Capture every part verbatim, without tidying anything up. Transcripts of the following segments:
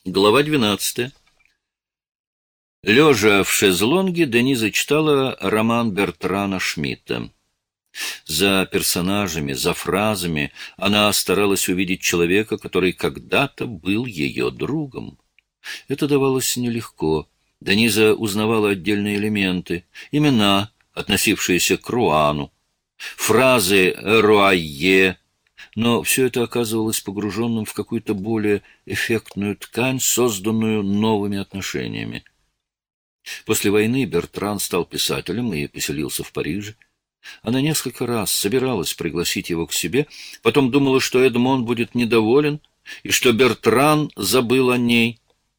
Глава двенадцатая. Лежа в шезлонге, Дениза читала роман Бертрана Шмидта. За персонажами, за фразами она старалась увидеть человека, который когда-то был ее другом. Это давалось нелегко. Дениза узнавала отдельные элементы, имена, относившиеся к Руану, фразы «руайе», но все это оказывалось погруженным в какую-то более эффектную ткань, созданную новыми отношениями. После войны Бертран стал писателем и поселился в Париже. Она несколько раз собиралась пригласить его к себе, потом думала, что Эдмон будет недоволен и что Бертран забыл о ней.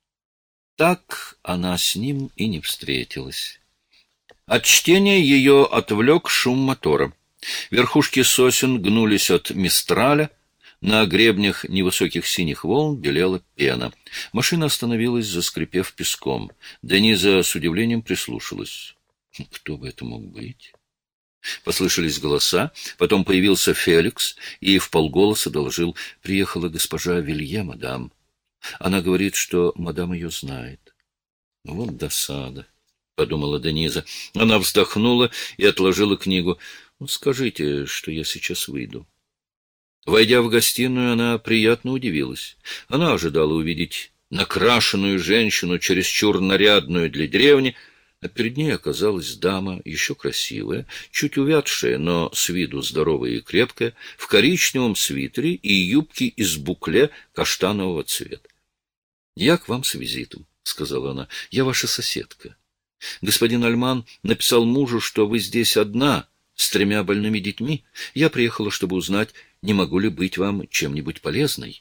Так она с ним и не встретилась. От чтения ее отвлек шум мотора. Верхушки сосен гнулись от мистраля, на гребнях невысоких синих волн белела пена. Машина остановилась, заскрипев песком. Дениза с удивлением прислушалась. Кто бы это мог быть? Послышались голоса, потом появился Феликс и вполголоса доложил: приехала госпожа Вилье, мадам. Она говорит, что мадам ее знает. Вот досада, — подумала Дениза. Она вздохнула и отложила книгу. Ну, скажите, что я сейчас выйду. Войдя в гостиную, она приятно удивилась. Она ожидала увидеть накрашенную женщину, чересчур нарядную для деревни, а перед ней оказалась дама, еще красивая, чуть увядшая, но с виду здоровая и крепкая, в коричневом свитере и юбке из букле каштанового цвета. — Я к вам с визитом, — сказала она. — Я ваша соседка. Господин Альман написал мужу, что вы здесь одна, с тремя больными детьми. Я приехала, чтобы узнать, не могу ли быть вам чем-нибудь полезной.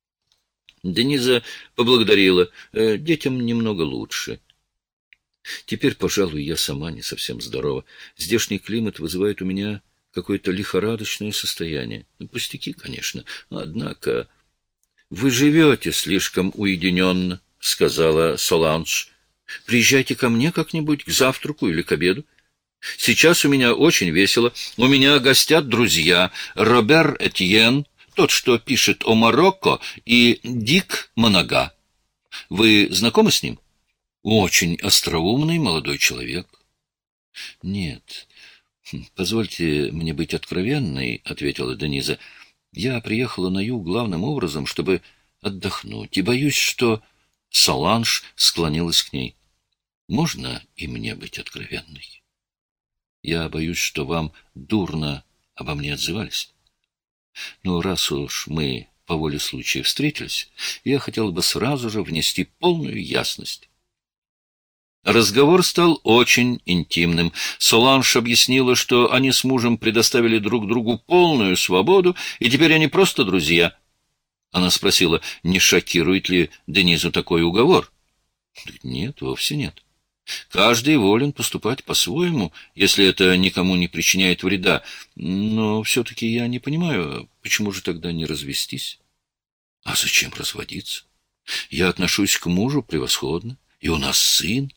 Дениза поблагодарила. Э, детям немного лучше. Теперь, пожалуй, я сама не совсем здорова. Здешний климат вызывает у меня какое-то лихорадочное состояние. Пустяки, конечно, однако... — Вы живете слишком уединенно, — сказала Соланж. — Приезжайте ко мне как-нибудь к завтраку или к обеду. Сейчас у меня очень весело. У меня гостят друзья Робер Этьен, тот, что пишет о Марокко, и Дик Монага. Вы знакомы с ним? Очень остроумный молодой человек. — Нет, позвольте мне быть откровенной, — ответила Дениза. — Я приехала на юг главным образом, чтобы отдохнуть, и боюсь, что... Соланж склонилась к ней. — Можно и мне быть откровенной? Я боюсь, что вам дурно обо мне отзывались. Но раз уж мы по воле случая встретились, я хотел бы сразу же внести полную ясность. Разговор стал очень интимным. Соланж объяснила, что они с мужем предоставили друг другу полную свободу, и теперь они просто друзья. Она спросила, не шокирует ли Денизу такой уговор. Нет, вовсе нет. Каждый волен поступать по-своему, если это никому не причиняет вреда. Но все-таки я не понимаю, почему же тогда не развестись? А зачем разводиться? Я отношусь к мужу превосходно, и у нас сын.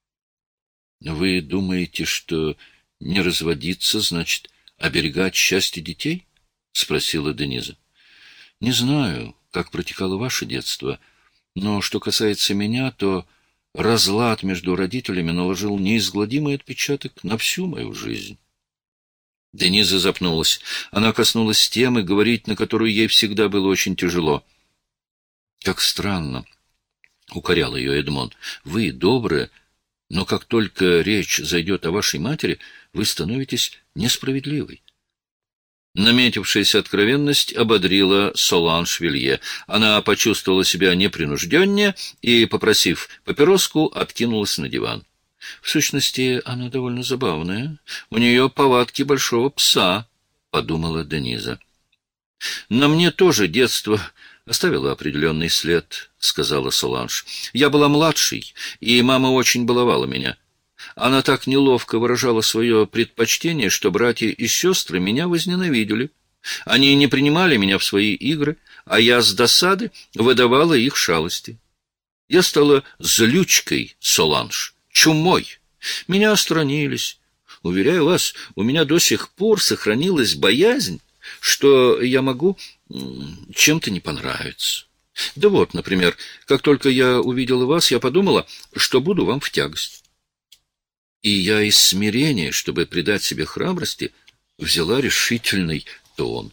Вы думаете, что не разводиться значит оберегать счастье детей? — спросила Дениза. — Не знаю, как протекало ваше детство, но что касается меня, то... разлад между родителями наложил неизгладимый отпечаток на всю мою жизнь. Дениза запнулась. Она коснулась темы, говорить на которую ей всегда было очень тяжело. — Как странно, — укорял ее Эдмон. — Вы добрая, но как только речь зайдет о вашей матери, вы становитесь несправедливой. Наметившаяся откровенность ободрила Соланж Вилье. Она почувствовала себя непринужденнее и, попросив папироску, откинулась на диван. В сущности, она довольно забавная. У нее повадки большого пса, — подумала Дениза. — На мне тоже детство оставило определенный след, — сказала Соланж. — Я была младшей, и мама очень баловала меня. Она так неловко выражала свое предпочтение, что братья и сестры меня возненавидели. Они не принимали меня в свои игры, а я с досады выдавала их шалости. Я стала злючкой, Соланж, чумой. Меня остранились. Уверяю вас, у меня до сих пор сохранилась боязнь, что я могу чем-то не понравиться. Да вот, например, как только я увидела вас, я подумала, что буду вам в тягость. И я из смирения, чтобы придать себе храбрости, взяла решительный тон.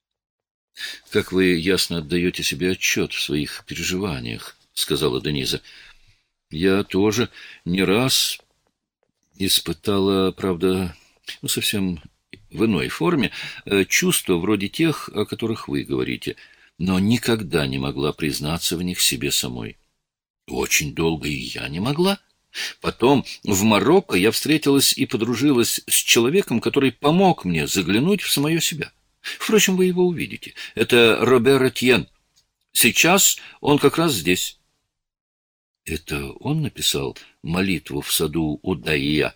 — Как вы ясно отдаете себе отчет в своих переживаниях, — сказала Дениза. — Я тоже не раз испытала, правда, ну, совсем в иной форме, чувства вроде тех, о которых вы говорите, но никогда не могла признаться в них себе самой. Очень долго и я не могла. Потом в Марокко я встретилась и подружилась с человеком, который помог мне заглянуть в самое себя. Впрочем, вы его увидите. Это Робер Этьен. Сейчас он как раз здесь. Это он написал молитву в саду Удайя?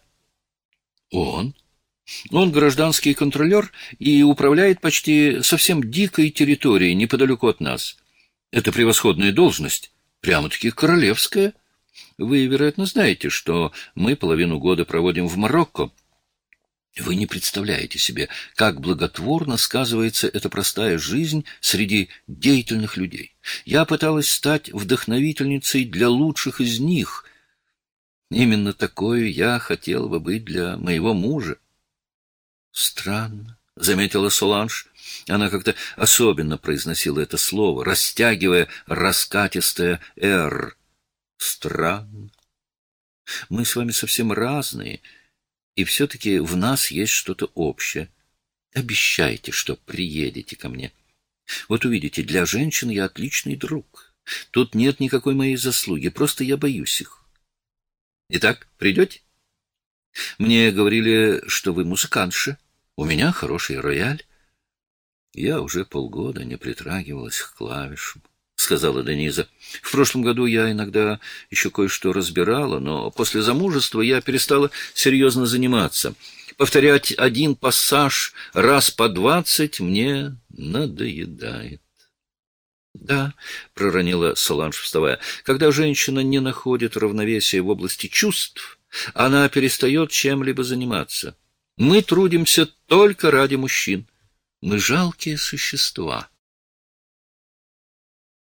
Он? Он гражданский контролер и управляет почти совсем дикой территорией неподалеку от нас. Это превосходная должность, прямо-таки королевская. Вы, вероятно, знаете, что мы половину года проводим в Марокко. Вы не представляете себе, как благотворно сказывается эта простая жизнь среди деятельных людей. Я пыталась стать вдохновительницей для лучших из них. Именно такой я хотела бы быть для моего мужа. Странно, — заметила Соланж. Она как-то особенно произносила это слово, растягивая раскатистое «р». Странно. Мы с вами совсем разные, и все-таки в нас есть что-то общее. Обещайте, что приедете ко мне. Вот увидите, для женщин я отличный друг. Тут нет никакой моей заслуги, просто я боюсь их. Итак, придете? Мне говорили, что вы музыкантша. У меня хороший рояль. Я уже полгода не притрагивалась к клавишам, — сказала Дениза. В прошлом году я иногда еще кое-что разбирала, но после замужества я перестала серьезно заниматься. Повторять один пассаж раз по двадцать мне надоедает. — Да, — проронила Соланж, вставая, — когда женщина не находит равновесия в области чувств, она перестает чем-либо заниматься. Мы трудимся только ради мужчин. Мы жалкие существа.